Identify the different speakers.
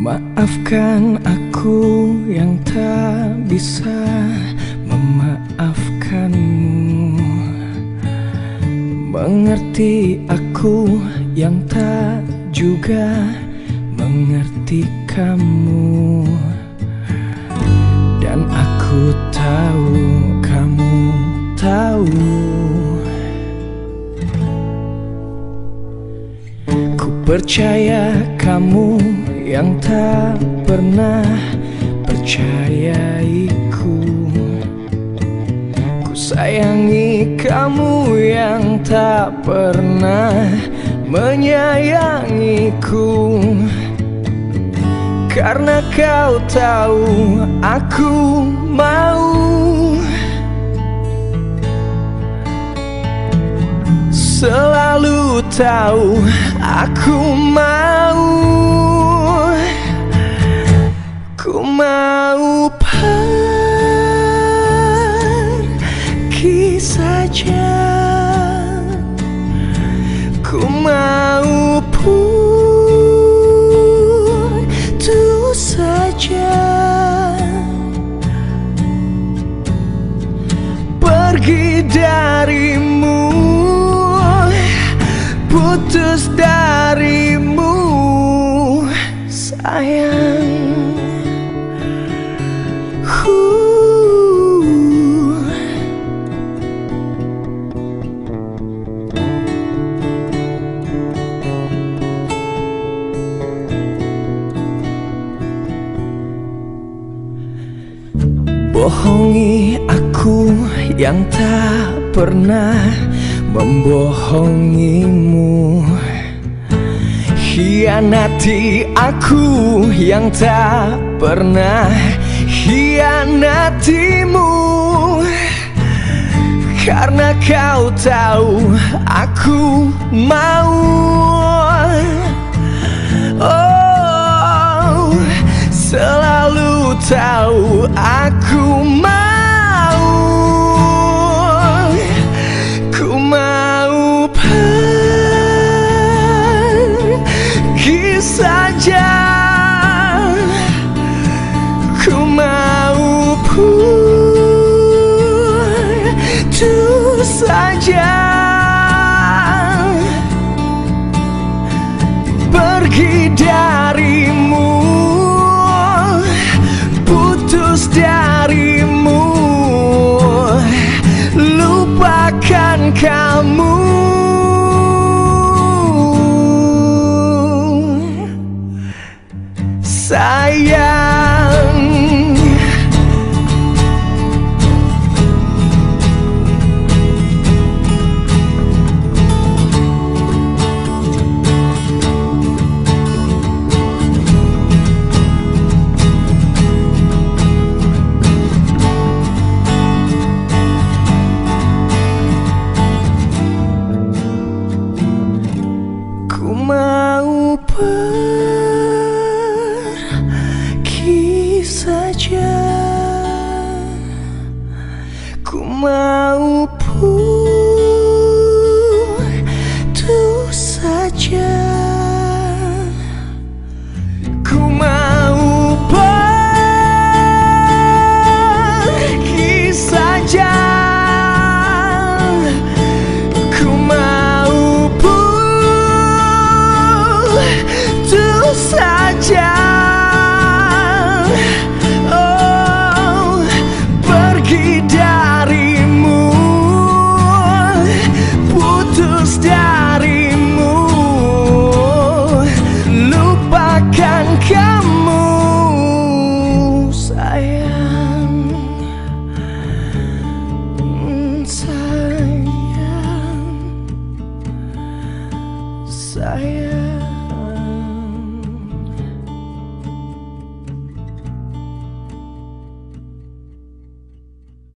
Speaker 1: Maafkan aku yang tak bisa memaafkanmu. Mengerti aku yang tak juga mengerti kamu. Dan aku tahu kamu tahu. Ku percaya kamu yang tak pernah percayaiku. Ku sayangi kamu yang tak pernah menyayangiku. Karena kau tahu aku mau selalu tahu aku mau. Ku mau pergi saja. Ku mau putus saja. Pergi darimu, putus darimu, sayang. Bohongi aku yang tak pernah membohongimu. Hianati aku yang tak pernah hianatimu. Karena kau tahu aku mau. Oh, selalu tahu aku mau. Ku mau pergi saja. Ku mau putus saja. Pergi darimu, putus darimu, lupakan kamu, sayang. Ku mau pergi saja. Ku mau putus saja.